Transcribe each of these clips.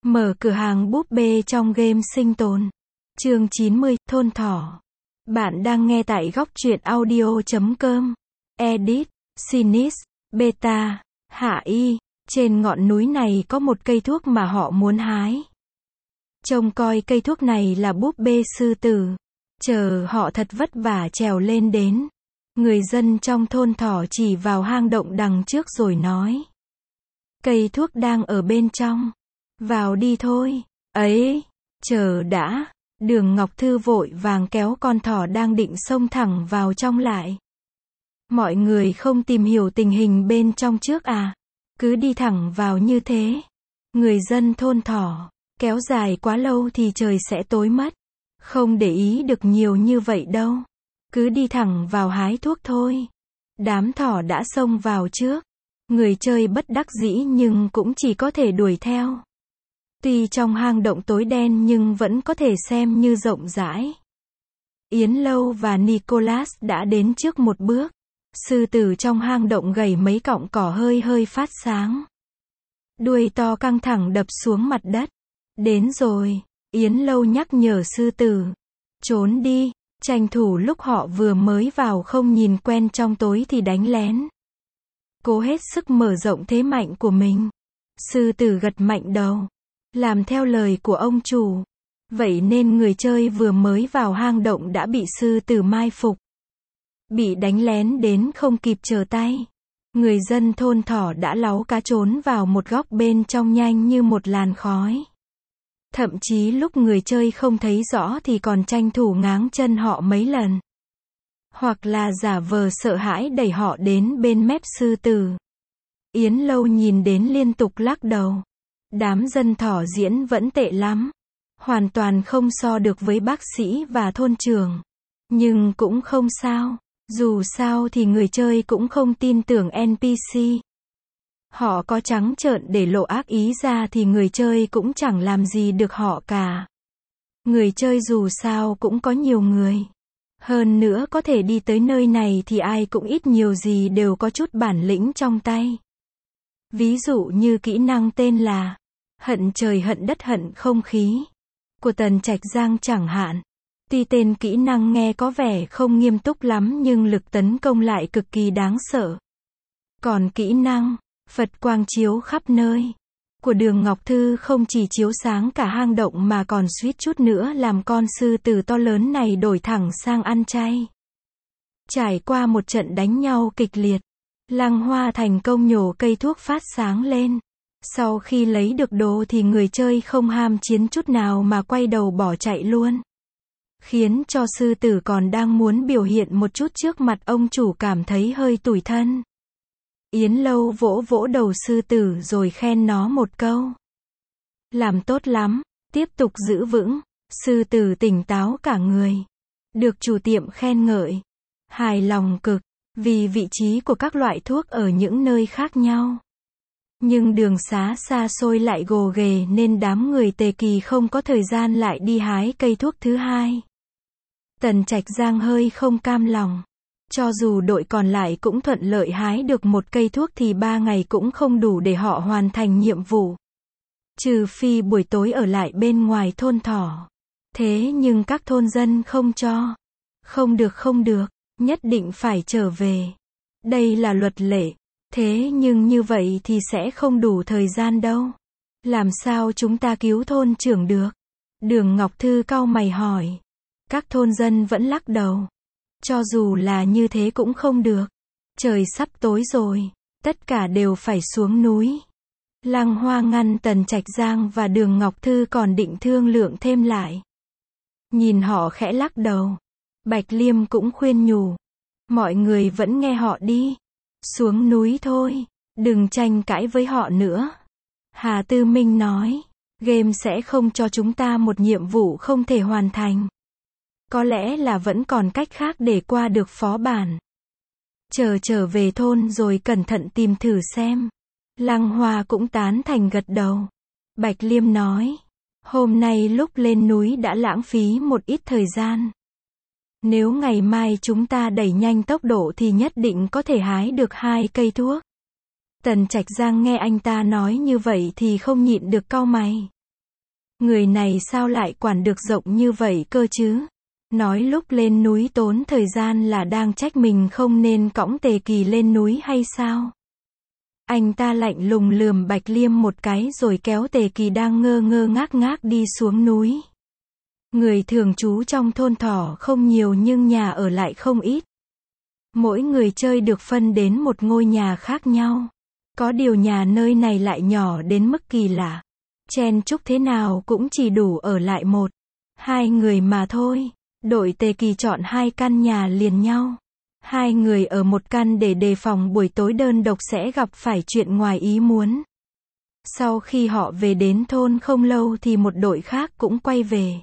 Mở cửa hàng búp bê trong game sinh tồn. Chương 90, thôn thỏ. Bạn đang nghe tại góc truyện audio.com. Edit, Sinis, Beta, Hạ Y. Trên ngọn núi này có một cây thuốc mà họ muốn hái. Trông coi cây thuốc này là búp bê sư tử. Chờ họ thật vất vả trèo lên đến. Người dân trong thôn thỏ chỉ vào hang động đằng trước rồi nói. Cây thuốc đang ở bên trong. Vào đi thôi. Ấy, chờ đã. Đường Ngọc Thư vội vàng kéo con thỏ đang định xông thẳng vào trong lại. Mọi người không tìm hiểu tình hình bên trong trước à? Cứ đi thẳng vào như thế. Người dân thôn thỏ, kéo dài quá lâu thì trời sẽ tối mất. Không để ý được nhiều như vậy đâu. Cứ đi thẳng vào hái thuốc thôi. Đám thỏ đã xông vào trước. Người chơi bất đắc dĩ nhưng cũng chỉ có thể đuổi theo. Tuy trong hang động tối đen nhưng vẫn có thể xem như rộng rãi. Yến Lâu và Nicholas đã đến trước một bước. Sư tử trong hang động gầy mấy cọng cỏ hơi phát sáng. Đuôi to căng thẳng đập xuống mặt đất. Đến rồi, Yến Lâu nhắc nhở sư tử. Trốn đi, tranh thủ lúc họ vừa mới vào không nhìn quen trong tối thì đánh lén. Cố hết sức mở rộng thế mạnh của mình. Sư tử gật mạnh đầu. Làm theo lời của ông chủ. Vậy nên người chơi vừa mới vào hang động đã bị sư tử mai phục. Bị đánh lén đến không kịp trở tay. Người dân thôn thỏ đã láu cá trốn vào một góc bên trong nhanh như một làn khói. Thậm chí lúc người chơi không thấy rõ thì còn tranh thủ ngáng chân họ mấy lần. Hoặc là giả vờ sợ hãi đẩy họ đến bên mép sư tử. Yến Lâu nhìn đến liên tục lắc đầu. Đám dân thỏ diễn vẫn tệ lắm. Hoàn toàn không so được với bác sĩ và thôn trưởng. Nhưng cũng không sao. Dù sao thì người chơi cũng không tin tưởng NPC. Họ có trắng trợn để lộ ác ý ra thì người chơi cũng chẳng làm gì được họ cả. Người chơi dù sao cũng có nhiều người. Hơn nữa có thể đi tới nơi này thì ai cũng ít nhiều gì đều có chút bản lĩnh trong tay. Ví dụ như kỹ năng tên là Hận trời hận đất hận không khí của Tần Trạch Giang chẳng hạn. Tuy tên kỹ năng nghe có vẻ không nghiêm túc lắm nhưng lực tấn công lại cực kỳ đáng sợ. Còn kỹ năng Phật quang chiếu khắp nơi của Đường Ngọc Thư không chỉ chiếu sáng cả hang động mà còn suýt chút nữa làm con sư tử to lớn này đổi thẳng sang ăn chay. Trải qua một trận đánh nhau kịch liệt, Lăng Hoa thành công nhổ cây thuốc phát sáng lên. Sau khi lấy được đồ thì người chơi không ham chiến chút nào mà quay đầu bỏ chạy luôn. Khiến cho sư tử còn đang muốn biểu hiện một chút trước mặt ông chủ cảm thấy hơi tủi thân. Yến Lâu vỗ vỗ đầu sư tử rồi khen nó một câu. Làm tốt lắm, tiếp tục giữ vững. Sư tử tỉnh táo cả người. Được chủ tiệm khen ngợi. Hài lòng cực, vì vị trí của các loại thuốc ở những nơi khác nhau. Nhưng đường xá xa xôi lại gồ ghề nên đám người Tề Kỳ không có thời gian lại đi hái cây thuốc thứ hai. Tần Trạch Giang hơi không cam lòng. Cho dù đội còn lại cũng thuận lợi hái được một cây thuốc thì 3 ngày cũng không đủ để họ hoàn thành nhiệm vụ. Trừ phi buổi tối ở lại bên ngoài thôn thỏ. Thế nhưng các thôn dân không cho. Không được, nhất định phải trở về. Đây là luật lệ. Thế nhưng như vậy thì sẽ không đủ thời gian đâu. Làm sao chúng ta cứu thôn trưởng được? Đường Ngọc Thư cau mày hỏi. Các thôn dân vẫn lắc đầu. Cho dù là như thế cũng không được. Trời sắp tối rồi. Tất cả đều phải xuống núi. Lăng Hoa ngăn Tần Trạch Giang và Đường Ngọc Thư còn định thương lượng thêm lại. Nhìn họ khẽ lắc đầu. Bạch Liêm cũng khuyên nhủ. Mọi người vẫn nghe họ đi. Xuống núi thôi. Đừng tranh cãi với họ nữa. Hà Tư Minh nói. Game sẽ không cho chúng ta một nhiệm vụ không thể hoàn thành. Có lẽ là vẫn còn cách khác để qua được phó bản. Trở về thôn rồi cẩn thận tìm thử xem. Lăng Hoa cũng tán thành gật đầu. Bạch Liêm nói. Hôm nay lúc lên núi đã lãng phí một ít thời gian. Nếu ngày mai chúng ta đẩy nhanh tốc độ thì nhất định có thể hái được 2 cây thuốc. Tần Trạch Giang nghe anh ta nói như vậy thì không nhịn được cau mày. Người này sao lại quản được rộng như vậy cơ chứ? Nói lúc lên núi tốn thời gian là đang trách mình không nên cõng Tề Kỳ lên núi hay sao? Anh ta lạnh lùng lườm Bạch Liêm một cái rồi kéo Tề Kỳ đang ngơ ngơ ngác ngác đi xuống núi. Người thường trú trong thôn thỏ không nhiều nhưng nhà ở lại không ít. Mỗi người chơi được phân đến một ngôi nhà khác nhau. Có điều nhà nơi này lại nhỏ đến mức kỳ lạ. Chen chúc thế nào cũng chỉ đủ ở lại một, hai người mà thôi. Đội Tề Kỳ chọn 2 căn nhà liền nhau. 2 người ở một căn để đề phòng buổi tối đơn độc sẽ gặp phải chuyện ngoài ý muốn. Sau khi họ về đến thôn không lâu thì một đội khác cũng quay về.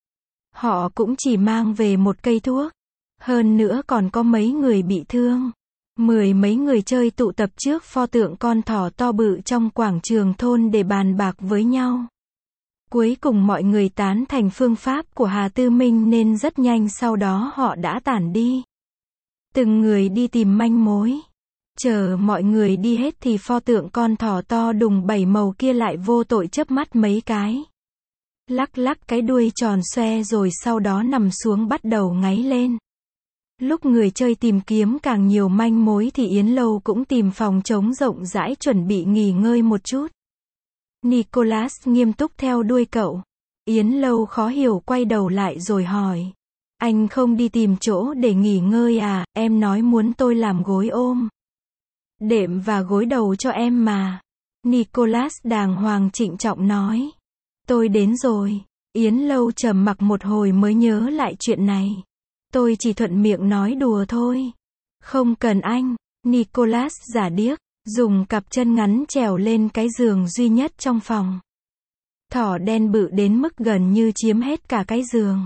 Họ cũng chỉ mang về một cây thuốc. Hơn nữa còn có mấy người bị thương. 10 mấy người chơi tụ tập trước pho tượng con thỏ to bự trong quảng trường thôn để bàn bạc với nhau. Cuối cùng mọi người tán thành phương pháp của Hà Tư Minh nên rất nhanh sau đó họ đã tản đi. Từng người đi tìm manh mối. Chờ mọi người đi hết thì pho tượng con thỏ to đùng 7 màu kia lại vô tội chớp mắt mấy cái. Lắc lắc cái đuôi tròn xoe rồi sau đó nằm xuống bắt đầu ngáy lên. Lúc người chơi tìm kiếm càng nhiều manh mối thì Yến Lâu cũng tìm phòng trống rộng rãi chuẩn bị nghỉ ngơi một chút. Nicholas nghiêm túc theo đuôi cậu. Yến Lâu khó hiểu quay đầu lại rồi hỏi. Anh không đi tìm chỗ để nghỉ ngơi à, em nói muốn tôi làm gối ôm đệm và gối đầu cho em mà. Nicholas đàng hoàng trịnh trọng nói. Tôi đến rồi. Yến Lâu trầm mặc một hồi mới nhớ lại chuyện này. Tôi chỉ thuận miệng nói đùa thôi. Không cần anh. Nicholas giả điếc, dùng cặp chân ngắn trèo lên cái giường duy nhất trong phòng. Thỏ đen bự đến mức gần như chiếm hết cả cái giường.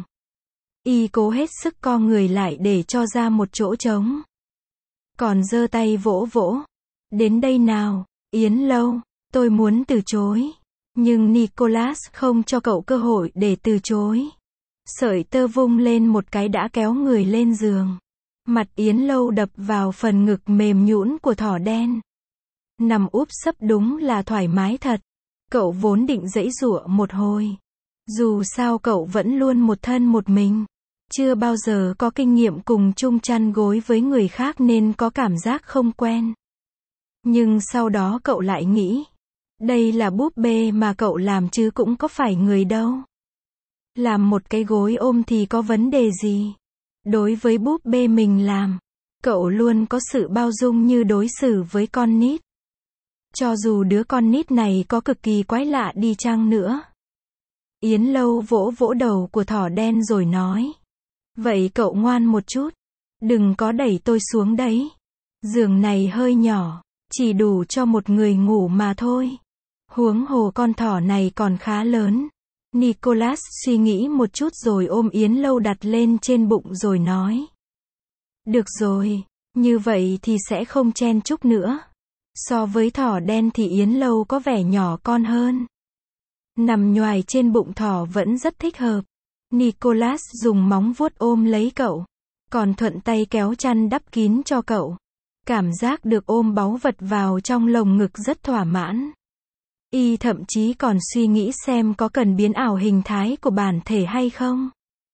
Y cố hết sức co người lại để cho ra một chỗ trống. Còn giơ tay vỗ vỗ. Đến đây nào, Yến Lâu, tôi muốn từ chối. Nhưng Nicholas không cho cậu cơ hội để từ chối. Sợi tơ vung lên một cái đã kéo người lên giường. Mặt Yến Lâu đập vào phần ngực mềm nhũn của thỏ đen. Nằm úp sấp đúng là thoải mái thật. Cậu vốn định giãy giụa một hồi. Dù sao cậu vẫn luôn một thân một mình. Chưa bao giờ có kinh nghiệm cùng chung chăn gối với người khác nên có cảm giác không quen. Nhưng sau đó cậu lại nghĩ. Đây là búp bê mà cậu làm chứ cũng có phải người đâu. Làm một cái gối ôm thì có vấn đề gì? Đối với búp bê mình làm, cậu luôn có sự bao dung như đối xử với con nít. Cho dù đứa con nít này có cực kỳ quái lạ đi chăng nữa. Yến Lâu vỗ vỗ đầu của thỏ đen rồi nói. Vậy cậu ngoan một chút. Đừng có đẩy tôi xuống đấy. Giường này hơi nhỏ, chỉ đủ cho một người ngủ mà thôi. Huống hồ con thỏ này còn khá lớn. Nicholas suy nghĩ một chút rồi ôm Yến Lâu đặt lên trên bụng rồi nói. Được rồi, như vậy thì sẽ không chen chúc nữa. So với thỏ đen thì Yến Lâu có vẻ nhỏ con hơn. Nằm nhoài trên bụng thỏ vẫn rất thích hợp. Nicholas dùng móng vuốt ôm lấy cậu. Còn thuận tay kéo chăn đắp kín cho cậu. Cảm giác được ôm báu vật vào trong lồng ngực rất thỏa mãn. Y thậm chí còn suy nghĩ xem có cần biến ảo hình thái của bản thể hay không.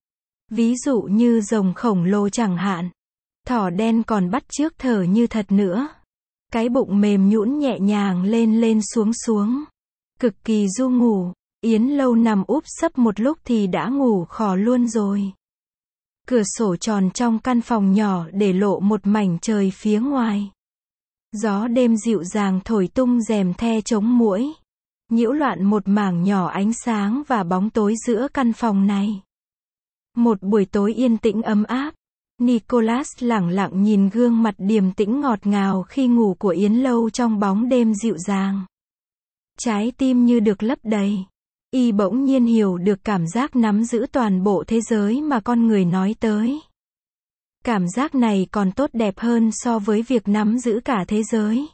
Ví dụ như rồng khổng lồ chẳng hạn. Thỏ đen còn bắt chước thở như thật nữa. Cái bụng mềm nhũn nhẹ nhàng lên lên xuống xuống. Cực kỳ du ngủ. Yến Lâu nằm úp sấp một lúc thì đã ngủ khò luôn rồi. Cửa sổ tròn trong căn phòng nhỏ để lộ một mảnh trời phía ngoài. Gió đêm dịu dàng thổi tung rèm the chống muỗi. Nhiễu loạn một mảng nhỏ ánh sáng và bóng tối giữa căn phòng này. Một buổi tối yên tĩnh ấm áp. Nicholas lẳng lặng nhìn gương mặt điềm tĩnh ngọt ngào khi ngủ của Yến Lâu trong bóng đêm dịu dàng. Trái tim như được lấp đầy. Y bỗng nhiên hiểu được cảm giác nắm giữ toàn bộ thế giới mà con người nói tới. Cảm giác này còn tốt đẹp hơn so với việc nắm giữ cả thế giới.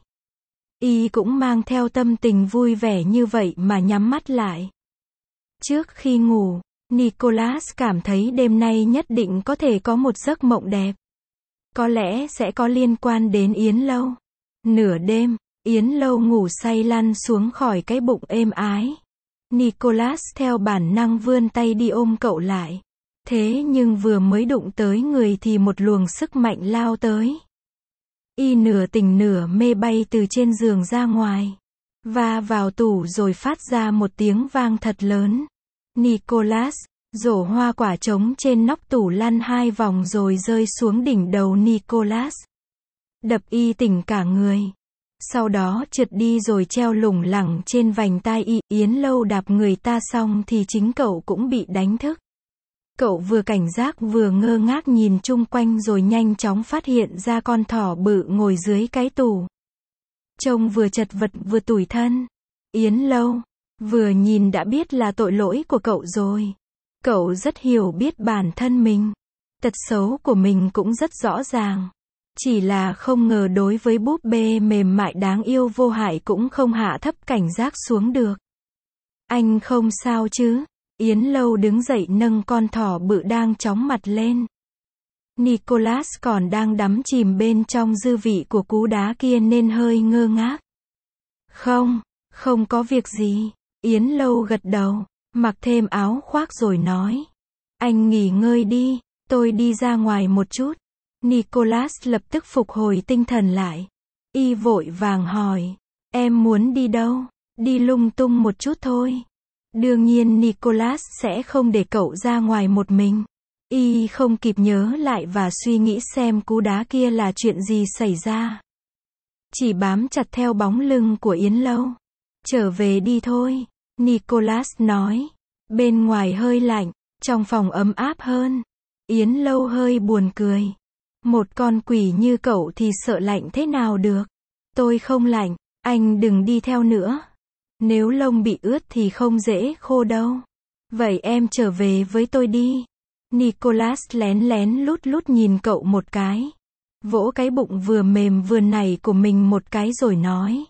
Y cũng mang theo tâm tình vui vẻ như vậy mà nhắm mắt lại. Trước khi ngủ, Nicholas cảm thấy đêm nay nhất định có thể có một giấc mộng đẹp. Có lẽ sẽ có liên quan đến Yến Lâu. Nửa đêm, Yến Lâu ngủ say lăn xuống khỏi cái bụng êm ái. Nicholas theo bản năng vươn tay đi ôm cậu lại. Thế nhưng vừa mới đụng tới người thì một luồng sức mạnh lao tới. Y nửa tỉnh nửa mê bay từ trên giường ra ngoài. Va vào tủ rồi phát ra một tiếng vang thật lớn. Nicholas, rổ hoa quả trống trên nóc tủ lăn 2 vòng rồi rơi xuống đỉnh đầu Nicholas. Đập Y tỉnh cả người. Sau đó trượt đi rồi treo lủng lẳng trên vành tai Y. Yến Lâu đạp người ta xong thì chính cậu cũng bị đánh thức. Cậu vừa cảnh giác vừa ngơ ngác nhìn chung quanh rồi nhanh chóng phát hiện ra con thỏ bự ngồi dưới cái tủ. Trông vừa chật vật vừa tủi thân. Yến Lâu, vừa nhìn đã biết là tội lỗi của cậu rồi. Cậu rất hiểu biết bản thân mình. Tật xấu của mình cũng rất rõ ràng. Chỉ là không ngờ đối với búp bê mềm mại đáng yêu vô hại cũng không hạ thấp cảnh giác xuống được. Anh không sao chứ? Yến Lâu đứng dậy nâng con thỏ bự đang chóng mặt lên. Nicholas còn đang đắm chìm bên trong dư vị của cú đá kia nên hơi ngơ ngác. Không có việc gì. Yến Lâu gật đầu, mặc thêm áo khoác rồi nói. Anh nghỉ ngơi đi, tôi đi ra ngoài một chút. Nicholas lập tức phục hồi tinh thần lại. Y vội vàng hỏi. Em muốn đi đâu? Đi lung tung một chút thôi. Đương nhiên Nicholas sẽ không để cậu ra ngoài một mình. Y không kịp nhớ lại và suy nghĩ xem cú đá kia là chuyện gì xảy ra. Chỉ bám chặt theo bóng lưng của Yến Lâu. Trở về đi thôi, Nicholas nói. Bên ngoài hơi lạnh, trong phòng ấm áp hơn. Yến Lâu hơi buồn cười. Một con quỷ như cậu thì sợ lạnh thế nào được. Tôi không lạnh, anh đừng đi theo nữa. Nếu lông bị ướt thì không dễ khô đâu. Vậy em trở về với tôi đi. Nicholas lén lén lút lút nhìn cậu một cái. Vỗ cái bụng vừa mềm vừa nảy của mình một cái rồi nói.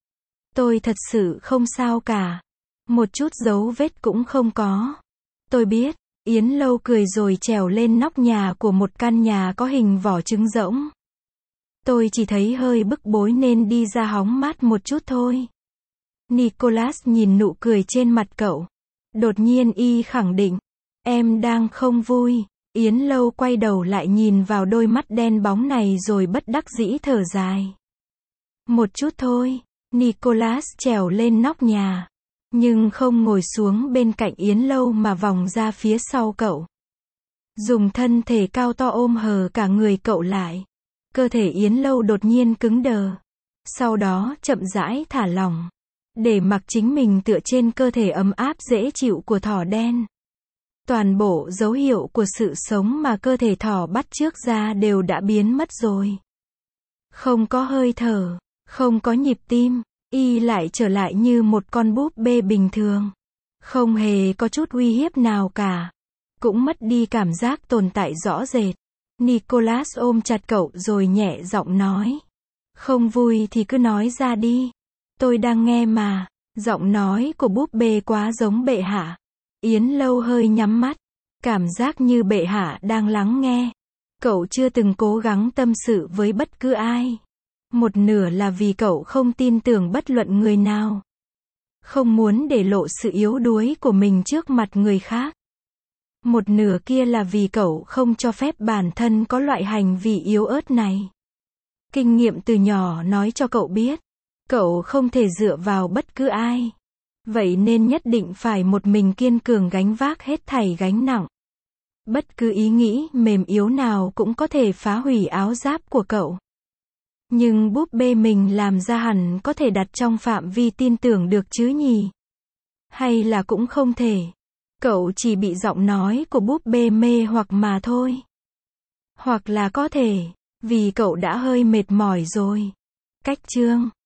Tôi thật sự không sao cả. Một chút dấu vết cũng không có. Tôi biết. Yến Lâu cười rồi trèo lên nóc nhà của một căn nhà có hình vỏ trứng rỗng. Tôi chỉ thấy hơi bức bối nên đi ra hóng mát một chút thôi. Nicholas nhìn nụ cười trên mặt cậu. Đột nhiên Y khẳng định. Em đang không vui. Yến Lâu quay đầu lại nhìn vào đôi mắt đen bóng này rồi bất đắc dĩ thở dài. Một chút thôi. Nicholas trèo lên nóc nhà. Nhưng không ngồi xuống bên cạnh Yến Lâu mà vòng ra phía sau cậu. Dùng thân thể cao to ôm hờ cả người cậu lại. Cơ thể Yến Lâu đột nhiên cứng đờ. Sau đó chậm rãi thả lỏng. Để mặc chính mình tựa trên cơ thể ấm áp dễ chịu của thỏ đen. Toàn bộ dấu hiệu của sự sống mà cơ thể thỏ bắt chước ra đều đã biến mất rồi. Không có hơi thở, không có nhịp tim, Y lại trở lại như một con búp bê bình thường. Không hề có chút uy hiếp nào cả. Cũng mất đi cảm giác tồn tại rõ rệt. Nicholas ôm chặt cậu rồi nhẹ giọng nói. Không vui thì cứ nói ra đi. Tôi đang nghe mà. Giọng nói của búp bê quá giống bệ hạ. Yến Lâu hơi nhắm mắt. Cảm giác như bệ hạ đang lắng nghe. Cậu chưa từng cố gắng tâm sự với bất cứ ai. Một nửa là vì cậu không tin tưởng bất luận người nào. Không muốn để lộ sự yếu đuối của mình trước mặt người khác. Một nửa kia là vì cậu không cho phép bản thân có loại hành vi yếu ớt này. Kinh nghiệm từ nhỏ nói cho cậu biết. Cậu không thể dựa vào bất cứ ai. Vậy nên nhất định phải một mình kiên cường gánh vác hết thảy gánh nặng. Bất cứ ý nghĩ mềm yếu nào cũng có thể phá hủy áo giáp của cậu. Nhưng búp bê mình làm ra hẳn có thể đặt trong phạm vi tin tưởng được chứ nhỉ? Hay là cũng không thể? Cậu chỉ bị giọng nói của búp bê mê hoặc mà thôi. Hoặc là có thể, vì cậu đã hơi mệt mỏi rồi. Cách chương